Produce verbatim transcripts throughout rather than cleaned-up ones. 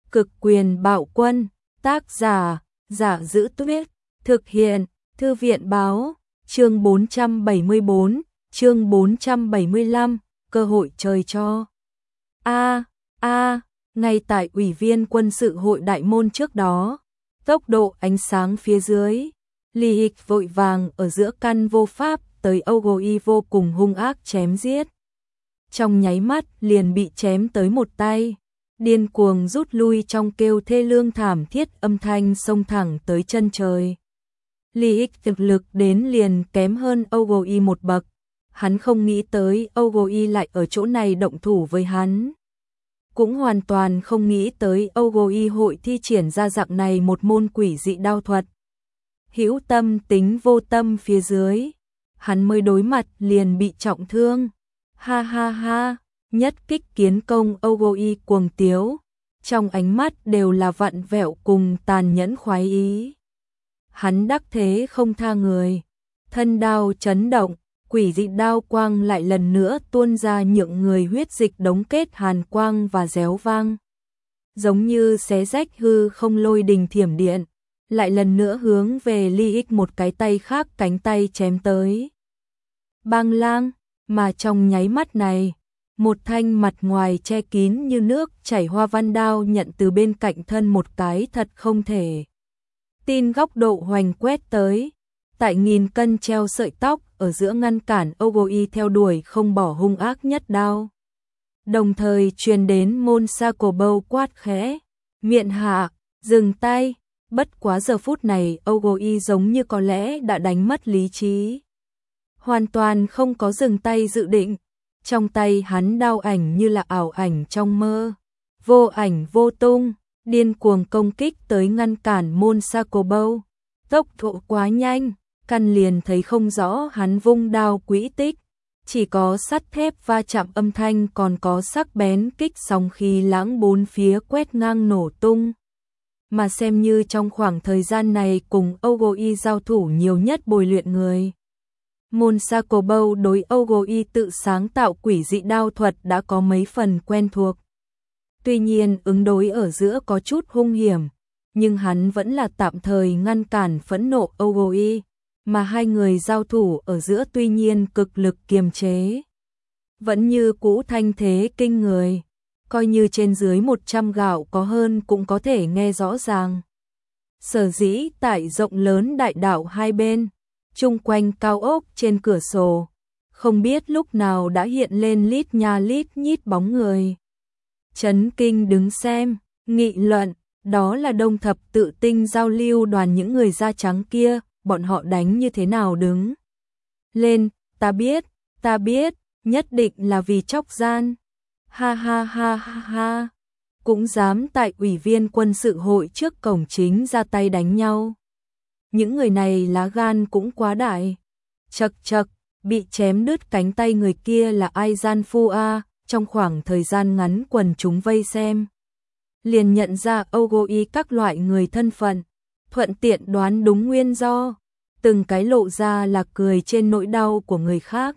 Cực quyền bạo quân, tác giả, Giả Giữ Tuyết, thực hiện, Thư viện báo, chương bốn trăm bảy mươi bốn, chương bốn trăm bảy mươi lăm, cơ hội trời cho. A, a, ngay tại Ủy viên quân sự hội đại môn trước đó, tốc độ ánh sáng phía dưới, Lý Hịch vội vàng ở giữa căn vô pháp tới Ogoi vô cùng hung ác chém giết. Trong nháy mắt liền bị chém tới một tay, điên cuồng rút lui trong kêu thê lương thảm thiết, âm thanh xông thẳng tới chân trời. Lý Hịch thực lực đến liền kém hơn Ogoi một bậc, hắn không nghĩ tới Ogoi lại ở chỗ này động thủ với hắn. Cũng hoàn toàn không nghĩ tới Ogoi hội thi triển ra dạng này một môn quỷ dị đao thuật. Hữu tâm tính vô tâm phía dưới, hắn mới đối mặt liền bị trọng thương. Ha ha ha, nhất kích kiến công Ogoi cuồng tiếu, trong ánh mắt đều là vặn vẹo cùng tàn nhẫn khoái ý. Hắn đắc thế không tha người, thân đao chấn động, quỷ dị đao quang lại lần nữa tuôn ra nhượng người huyết dịch đống kết hàn quang và réo vang. Giống như xé rách hư không lôi đình thiểm điện, lại lần nữa hướng về Lý Hịch một cái tay khác cánh tay chém tới. Bang lang, mà trong nháy mắt này, một thanh mặt ngoài che kín như nước chảy hoa văn đao nhận từ bên cạnh thân một cái thật không thể tin góc độ hoành quét tới, tại nghìn cân treo sợi tóc ở giữa ngăn cản Ogoi theo đuổi không bỏ hung ác nhất đao. Đồng thời truyền đến môn Sako Bow quát khẽ, miệng hạ, dừng tay. Bất quá giờ phút này Ogoi giống như có lẽ đã đánh mất lý trí, hoàn toàn không có dừng tay dự định. Trong tay hắn đao ảnh như là ảo ảnh trong mơ, vô ảnh vô tung, điên cuồng công kích tới ngăn cản môn Sako Bow. Tốc độ quá nhanh, căn liền thấy không rõ hắn vung đao quỹ tích, chỉ có sắt thép va chạm âm thanh, còn có sắc bén kích sóng khí lãng bốn phía quét ngang nổ tung. Mà xem như trong khoảng thời gian này cùng Ogoi giao thủ nhiều nhất bồi luyện người, môn Sako Bow đối Ogoi tự sáng tạo quỷ dị đao thuật đã có mấy phần quen thuộc. Tuy nhiên ứng đối ở giữa có chút hung hiểm, nhưng hắn vẫn là tạm thời ngăn cản phẫn nộ Ogoi, mà hai người giao thủ ở giữa tuy nhiên cực lực kiềm chế, vẫn như cũ thanh thế kinh người, coi như trên dưới một trăm gạo có hơn cũng có thể nghe rõ ràng. Sở dĩ tại rộng lớn đại đạo hai bên, chung quanh cao ốc trên cửa sổ, không biết lúc nào đã hiện lên lít nha lít nhít bóng người. Chấn kinh đứng xem, nghị luận, đó là Đông Thập Tự Tinh giao lưu đoàn những người da trắng kia, bọn họ đánh như thế nào đứng lên, ta biết, ta biết, nhất định là vì chóc gian. Ha ha ha ha ha, cũng dám tại Ủy viên quân sự hội trước cổng chính ra tay đánh nhau. Những người này lá gan cũng quá đại. Chật chật, bị chém đứt cánh tay người kia là ai gian phu a, trong khoảng thời gian ngắn quần chúng vây xem, liền nhận ra Ogoi các loại người thân phận, thuận tiện đoán đúng nguyên do, từng cái lộ ra là cười trên nỗi đau của người khác.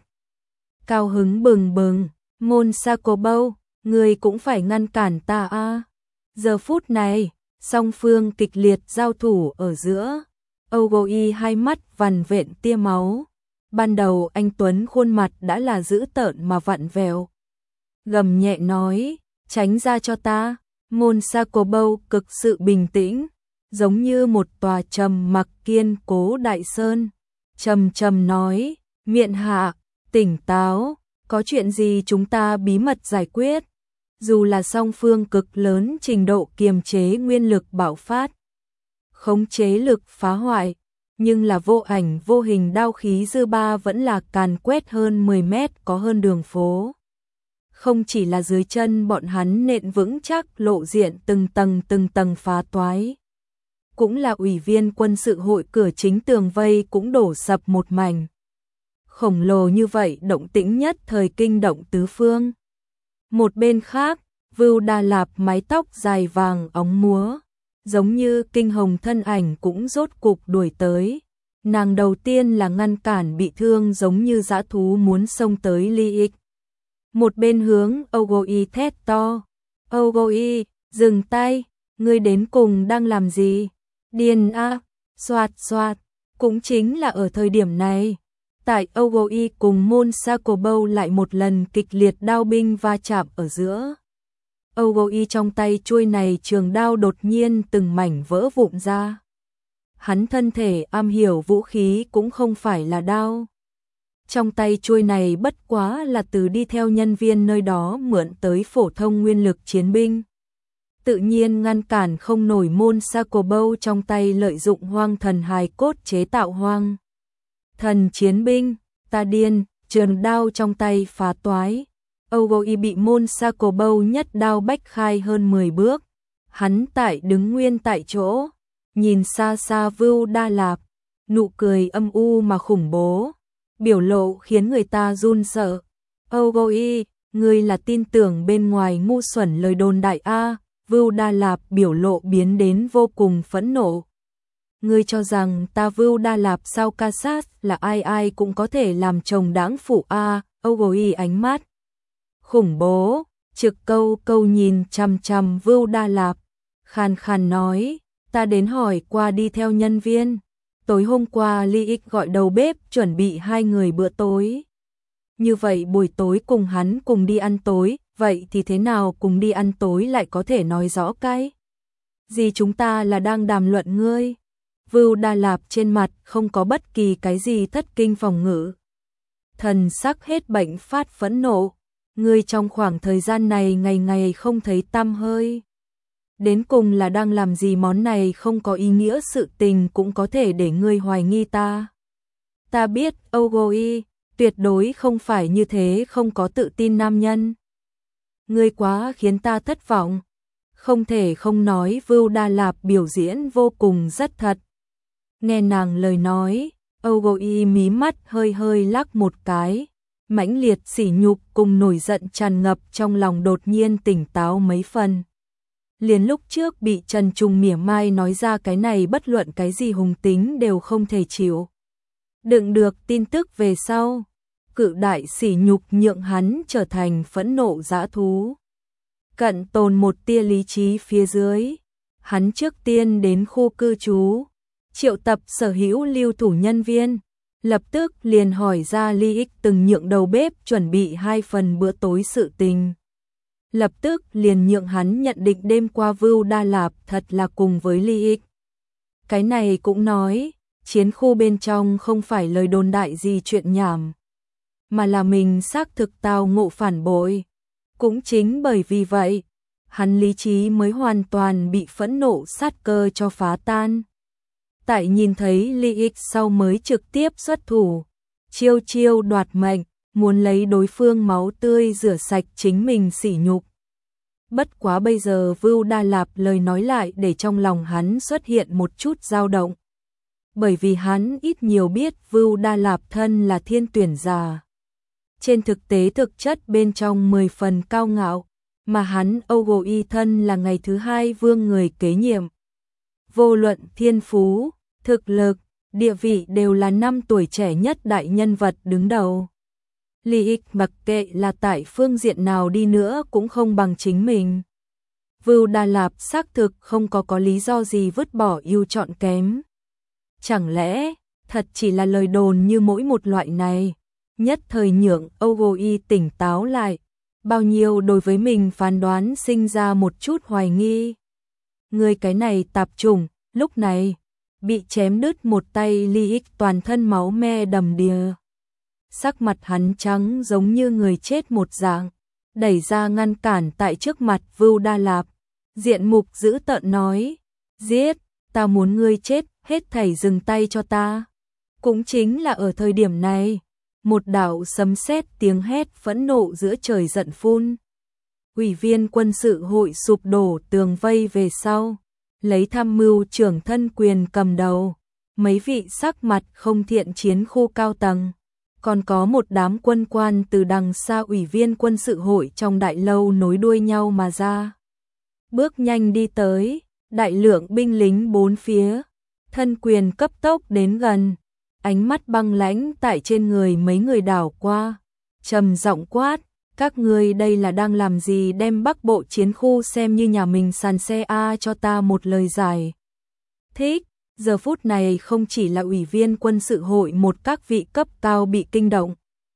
Cao hứng bừng bừng, môn Sako Bow, người cũng phải ngăn cản ta a. Giờ phút này, song phương kịch liệt giao thủ ở giữa, Ogoi hai mắt vằn vện tia máu. Ban đầu anh Tuấn khuôn mặt đã là dữ tợn mà vặn vẹo, gầm nhẹ nói, tránh ra cho ta. Môn Sako Bow cực sự bình tĩnh, giống như một tòa trầm mặc kiên cố đại sơn, trầm trầm nói, miệng hạ, tỉnh táo, có chuyện gì chúng ta bí mật giải quyết. Dù là song phương cực lớn trình độ kiềm chế nguyên lực bạo phát, khống chế lực phá hoại, nhưng là vô ảnh vô hình đao khí dư ba vẫn là càn quét hơn mười mét có hơn đường phố. Không chỉ là dưới chân bọn hắn nện vững chắc lộ diện từng tầng từng tầng phá toái, cũng là ủy viên quân sự hội cửa chính tường vây cũng đổ sập một mảnh. Khổng lồ như vậy động tĩnh nhất thời kinh động tứ phương. Một bên khác, Vưu Đà Lạp mái tóc dài vàng óng múa, giống như kinh hồng thân ảnh cũng rốt cục đuổi tới. Nàng đầu tiên là ngăn cản bị thương giống như dã thú muốn xông tới Lý Hịch. Một bên hướng Ogoi thét to, Ogoi, dừng tay, Ngươi đến cùng đang làm gì? Điên a, xoạt xoạt, cũng chính là ở thời điểm này. Tại Ogoi cùng Môn Sakobo lại một lần kịch liệt đao binh va chạm ở giữa. Ogoi trong tay chuôi này trường đao đột nhiên từng mảnh vỡ vụn ra. Hắn thân thể am hiểu vũ khí cũng không phải là đao. Trong tay chuôi này bất quá là từ đi theo nhân viên nơi đó mượn tới phổ thông nguyên lực chiến binh. Tự nhiên ngăn cản không nổi Môn Sakobo trong tay lợi dụng hoang thần hài cốt chế tạo hoang thần chiến binh. Ta điên, trường đao trong tay phá toái. Ogoi bị Môn Sakobo nhất đao bách khai hơn mười bước. Hắn tại đứng nguyên tại chỗ, nhìn xa xa Vưu Đa Lạp, nụ cười âm u mà khủng bố, biểu lộ khiến người ta run sợ. Ogoi, ngươi là tin tưởng bên ngoài ngu xuẩn lời đồn đại a? Vưu Đa Lạp biểu lộ biến đến vô cùng phẫn nộ. Ngươi cho rằng ta Vưu Đa Lạp sao ca sát là ai ai cũng có thể làm chồng đáng phụ a? Ogoi ánh mắt khủng bố, trực câu câu nhìn chằm chằm Vưu Đa Lạp, khàn khàn nói, ta đến hỏi qua đi theo nhân viên. Tối hôm qua Ly Ích gọi đầu bếp chuẩn bị hai người bữa tối. Như vậy buổi tối cùng hắn cùng đi ăn tối, vậy thì thế nào cùng đi ăn tối lại có thể nói rõ cái gì? Chúng ta là đang đàm luận ngươi. Vưu Đa Lạp trên mặt không có bất kỳ cái gì thất kinh phòng ngự. Thần sắc hết bệnh phát phẫn nộ. Ngươi trong khoảng thời gian này ngày ngày không thấy tăm hơi. Đến cùng là đang làm gì? Món này không có ý nghĩa sự tình cũng có thể để ngươi hoài nghi ta. Ta biết, Ogoi, tuyệt đối không phải như thế không có tự tin nam nhân. Ngươi quá khiến ta thất vọng. Không thể không nói Vưu Đa Lạp biểu diễn vô cùng rất thật. Nghe nàng lời nói, Ogoi mí mắt hơi hơi lắc một cái. Mãnh liệt sỉ nhục cùng nổi giận tràn ngập trong lòng đột nhiên tỉnh táo mấy phần. Liền lúc trước bị Trần Trùng mỉa mai nói ra cái này bất luận cái gì hùng tính đều không thể chịu đựng được tin tức về sau, cự đại sỉ nhục nhượng hắn trở thành phẫn nộ dã thú. Cận tồn một tia lý trí phía dưới, hắn trước tiên đến khu cư trú, triệu tập sở hữu lưu thủ nhân viên, lập tức liền hỏi ra Ly Ích từng nhượng đầu bếp chuẩn bị hai phần bữa tối sự tình. Lập tức liền nhượng hắn nhận định đêm qua Vưu Đa Lạp thật là cùng với Ly Ích. Cái này cũng nói, chiến khu bên trong không phải lời đồn đại gì chuyện nhảm, mà là mình xác thực tao ngộ phản bội. Cũng chính bởi vì vậy, hắn lý trí mới hoàn toàn bị phẫn nộ sát cơ cho phá tan. Tại nhìn thấy Ly Ích sau mới trực tiếp xuất thủ, chiêu chiêu đoạt mệnh, muốn lấy đối phương máu tươi rửa sạch chính mình sỉ nhục. Bất quá bây giờ Vưu Đa Lạp lời nói lại để trong lòng hắn xuất hiện một chút dao động. Bởi vì hắn ít nhiều biết Vưu Đa Lạp thân là thiên tuyển giả. Trên thực tế thực chất bên trong mười phần cao ngạo, mà hắn Ogoi thân là ngày thứ hai vương người kế nhiệm. Vô luận thiên phú, thực lực, địa vị đều là năm tuổi trẻ nhất đại nhân vật đứng đầu. Ly Ích mặc kệ là tại phương diện nào đi nữa cũng không bằng chính mình. Vưu Đa Lạp xác thực không có có lý do gì vứt bỏ ưu chọn kém. Chẳng lẽ, thật chỉ là lời đồn như mỗi một loại này, nhất thời nhượng Ogoi tỉnh táo lại, bao nhiêu đối với mình phán đoán sinh ra một chút hoài nghi. Người cái này tạp chủng, lúc này, bị chém đứt một tay Ly Ích toàn thân máu me đầm đìa. Sắc mặt hắn trắng giống như người chết một dạng, đẩy ra ngăn cản tại trước mặt Vưu Đa Lạp, diện mục dữ tợn nói, giết, ta muốn ngươi chết, hết thảy dừng tay cho ta. Cũng chính là ở thời điểm này, một đạo sấm sét tiếng hét phẫn nộ giữa trời giận phun. Ủy viên quân sự hội sụp đổ tường vây về sau, lấy tham mưu trưởng thân quyền cầm đầu, mấy vị sắc mặt không thiện chiến khu cao tầng. Còn có một đám quân quan từ đằng xa ủy viên quân sự hội trong đại lâu nối đuôi nhau mà ra. Bước nhanh đi tới, đại lượng binh lính bốn phía, thân quyền cấp tốc đến gần, ánh mắt băng lãnh tại trên người mấy người đảo qua, trầm giọng quát, Các ngươi đây là đang làm gì, đem Bắc Bộ chiến khu xem như nhà mình sàn xe a, cho ta một lời giải thích. Giờ phút này không chỉ là ủy viên quân sự hội một các vị cấp cao bị kinh động.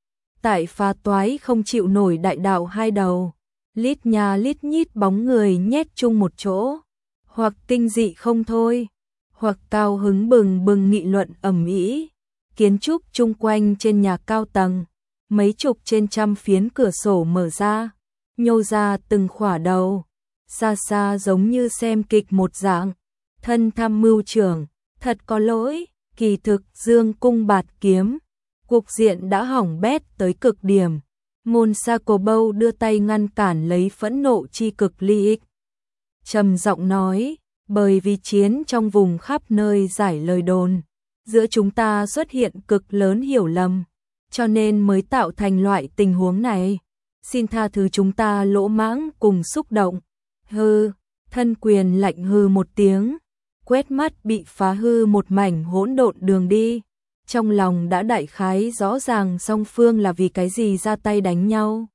Tại phá toái không chịu nổi đại đạo hai đầu, lít nhà lít nhít bóng người nhét chung một chỗ, hoặc kinh dị không thôi, hoặc cao hứng bừng bừng nghị luận ầm ĩ. Kiến trúc chung quanh trên nhà cao tầng, mấy chục trên trăm phiến cửa sổ mở ra, nhô ra từng khỏa đầu, xa xa giống như xem kịch một dạng. Thân tham mưu trưởng, thật có lỗi, kỳ thực dương cung bạt kiếm, cục diện đã hỏng bét tới cực điểm. Monsacobou đưa tay ngăn cản lấy phẫn nộ chi cực Ly Ích, trầm giọng nói, bởi vì chiến trong vùng khắp nơi giải lời đồn, giữa chúng ta xuất hiện cực lớn hiểu lầm, cho nên mới tạo thành loại tình huống này. Xin tha thứ chúng ta lỗ mãng cùng xúc động. Hừ, thân quyền lạnh hừ một tiếng, quét mắt bị phá hư một mảnh hỗn độn đường đi. Trong lòng đã đại khái rõ ràng song phương là vì cái gì ra tay đánh nhau.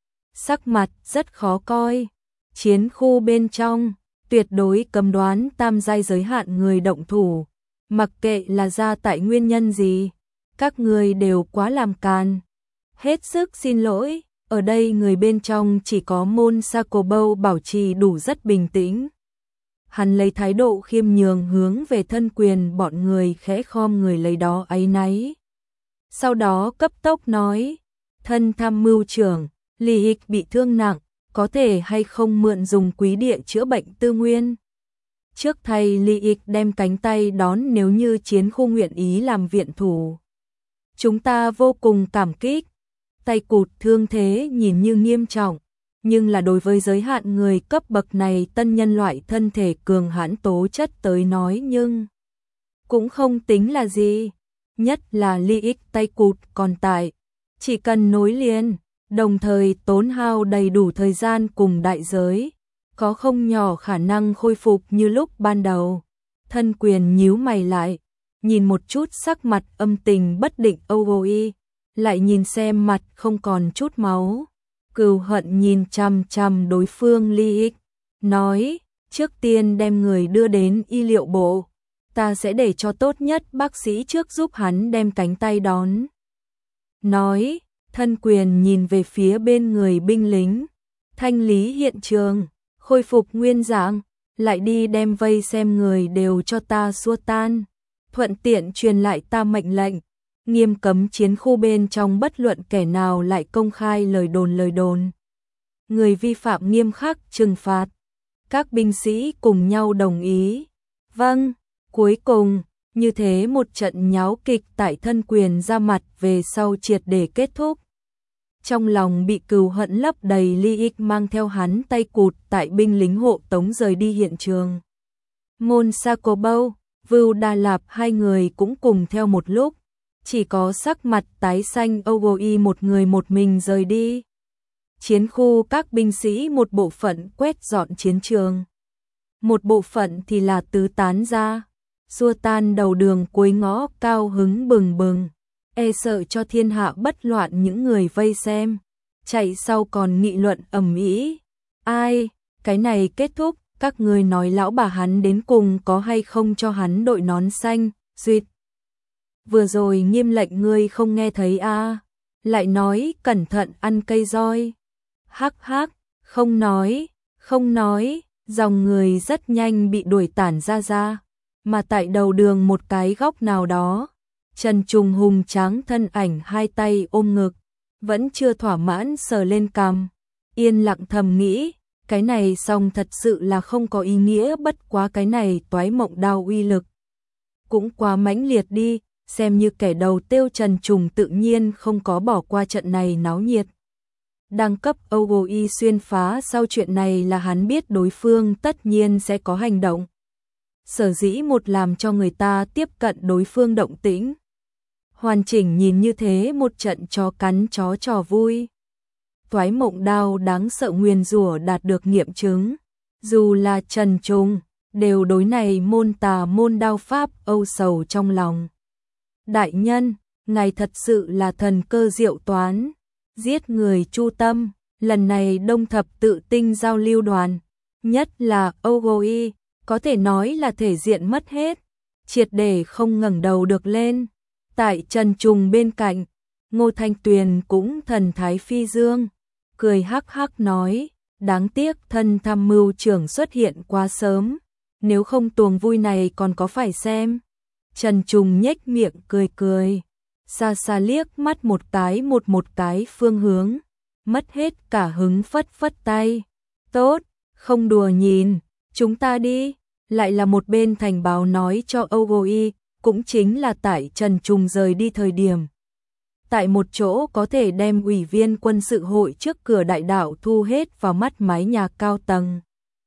Sắc mặt rất khó coi. Chiến khu bên trong, tuyệt đối cấm đoán tam giai giới hạn người động thủ. Mặc kệ là ra tại nguyên nhân gì, các người đều quá làm càn. Hết sức xin lỗi, ở đây người bên trong chỉ có Monsacobou bảo trì đủ rất bình tĩnh. Hắn lấy thái độ khiêm nhường hướng về thân quyền bọn người khẽ khom người lấy đó áy náy. Sau đó cấp tốc nói, thân tham mưu trưởng, Ly Ích bị thương nặng, có thể hay không mượn dùng quý địa chữa bệnh tư nguyên. Trước thầy Ly Ích đem cánh tay đón, nếu như chiến khu nguyện ý làm viện thủ, chúng ta vô cùng cảm kích. Tay cụt thương thế nhìn như nghiêm trọng, nhưng là đối với giới hạn người cấp bậc này tân nhân loại thân thể cường hãn tố chất tới nói nhưng cũng không tính là gì. Nhất là Ly Ích tay cụt còn tại, chỉ cần nối liền, đồng thời tốn hao đầy đủ thời gian cùng đại giới, có không nhỏ khả năng khôi phục như lúc ban đầu. Thân quyền nhíu mày lại, nhìn một chút sắc mặt âm tình bất định Ogoy, lại nhìn xem mặt không còn chút máu. Cừu hận nhìn chằm chằm đối phương Ly Ích, nói, trước tiên đem người đưa đến y liệu bộ, ta sẽ để cho tốt nhất bác sĩ trước giúp hắn đem cánh tay đón. Nói, thân quyền nhìn về phía bên người binh lính, thanh lý hiện trường, khôi phục nguyên dạng, lại đi đem vây xem người đều cho ta xua tan, thuận tiện truyền lại ta mệnh lệnh, nghiêm cấm chiến khu bên trong bất luận kẻ nào lại công khai lời đồn lời đồn. Người vi phạm nghiêm khắc trừng phạt. Các binh sĩ cùng nhau đồng ý. Vâng, cuối cùng, như thế một trận nháo kịch tại thân quyền ra mặt về sau triệt để kết thúc. Trong lòng bị cừu hận lấp đầy, Ly Ích mang theo hắn tay cụt tại binh lính hộ tống rời đi hiện trường. Monsacobou, Vưu Đà Lạp hai người cũng cùng theo một lúc. Chỉ có sắc mặt tái xanh Ogoy một người một mình rời đi. Chiến khu các binh sĩ một bộ phận quét dọn chiến trường, một bộ phận thì là tứ tán ra, xua tan đầu đường cuối ngõ, cao hứng bừng bừng, e sợ cho thiên hạ bất loạn những người vây xem, chạy sau còn nghị luận ầm ĩ. Ai, cái này kết thúc, các người nói lão bà hắn đến cùng có hay không cho hắn đội nón xanh, duyệt. Vừa rồi nghiêm lệnh ngươi không nghe thấy a? À? Lại nói cẩn thận ăn cây roi. Hắc hắc, không nói, không nói, dòng người rất nhanh bị đuổi tản ra ra, mà tại đầu đường một cái góc nào đó, Trần Trùng hùng tráng thân ảnh hai tay ôm ngực, vẫn chưa thỏa mãn sờ lên cằm, yên lặng thầm nghĩ, cái này xong thật sự là không có ý nghĩa, bất quá cái này toái mộng đao uy lực cũng quá mãnh liệt đi. Xem như kẻ đầu tiêu Trần Trùng tự nhiên không có bỏ qua trận này náo nhiệt. Đăng cấp Ogoy xuyên phá sau chuyện này là hắn biết đối phương tất nhiên sẽ có hành động. Sở dĩ một làm cho người ta tiếp cận đối phương động tĩnh. Hoàn chỉnh nhìn như thế một trận chó cắn chó trò vui. Toái mộng đao đáng sợ nguyền rủa đạt được nghiệm chứng. Dù là Trần Trùng, đều đối này môn tà môn đao pháp âu sầu trong lòng. Đại nhân, ngài thật sự là thần cơ diệu toán. giết người chu tâm, lần này Đông Thập Tự Tinh giao lưu đoàn, nhất là Ogoi, có thể nói là thể diện mất hết, triệt để không ngẩng đầu được lên. Tại Trần Trùng bên cạnh, Ngô Thanh Tuyền cũng thần thái phi dương, cười hắc hắc nói, đáng tiếc thân tham mưu trưởng xuất hiện quá sớm, nếu không tuồng vui này còn có phải xem. Trần Trùng nhếch miệng cười cười, xa xa liếc mắt một cái một một cái phương hướng, mất hết cả hứng phất phất tay. Tốt, không đùa nhìn, chúng ta đi. Lại là một bên thành báo nói cho Ogoi, cũng chính là tại Trần Trùng rời đi thời điểm. Tại một chỗ có thể đem ủy viên quân sự hội trước cửa đại đạo thu hết vào mắt mái nhà cao tầng.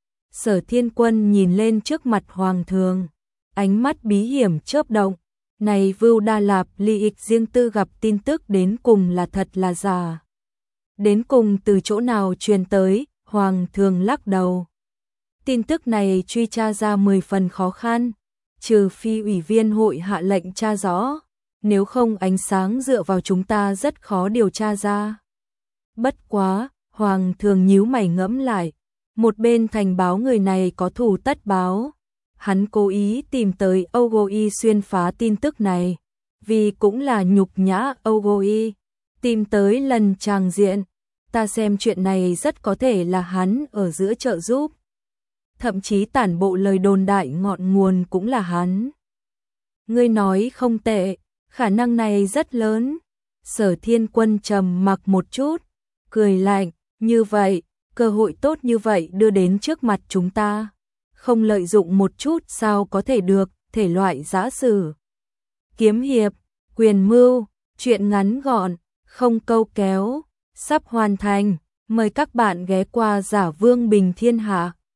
Sở Thiên Quân nhìn lên trước mặt Hoàng Thường, ánh mắt bí hiểm chớp động. Này Vưu Đa Lạp Ly ịch riêng tư gặp tin tức đến cùng là thật là giả. Đến cùng từ chỗ nào truyền tới, Hoàng Thường lắc đầu. Tin tức này truy tra ra mười phần khó khăn, trừ phi ủy viên hội hạ lệnh tra rõ, nếu không ánh sáng dựa vào chúng ta rất khó điều tra ra. Bất quá, Hoàng Thường nhíu mày ngẫm lại, một bên thành báo người này có thù tất báo. Hắn cố ý tìm tới Ogoi xuyên phá tin tức này, vì cũng là nhục nhã Ogoi, tìm tới lần tràng diện. Ta xem chuyện này rất có thể là hắn ở giữa trợ giúp. Thậm chí tản bộ lời đồn đại ngọn nguồn cũng là hắn. Ngươi nói không tệ, khả năng này rất lớn. Sở Thiên Quân trầm mặc một chút, cười lạnh, như vậy, cơ hội tốt như vậy đưa đến trước mặt chúng ta. Không lợi dụng một chút sao có thể được, thể loại giã sử. Kiếm hiệp, quyền mưu, chuyện ngắn gọn, không câu kéo, sắp hoàn thành. Mời các bạn ghé qua Giả Vương Bình Thiên Hạ.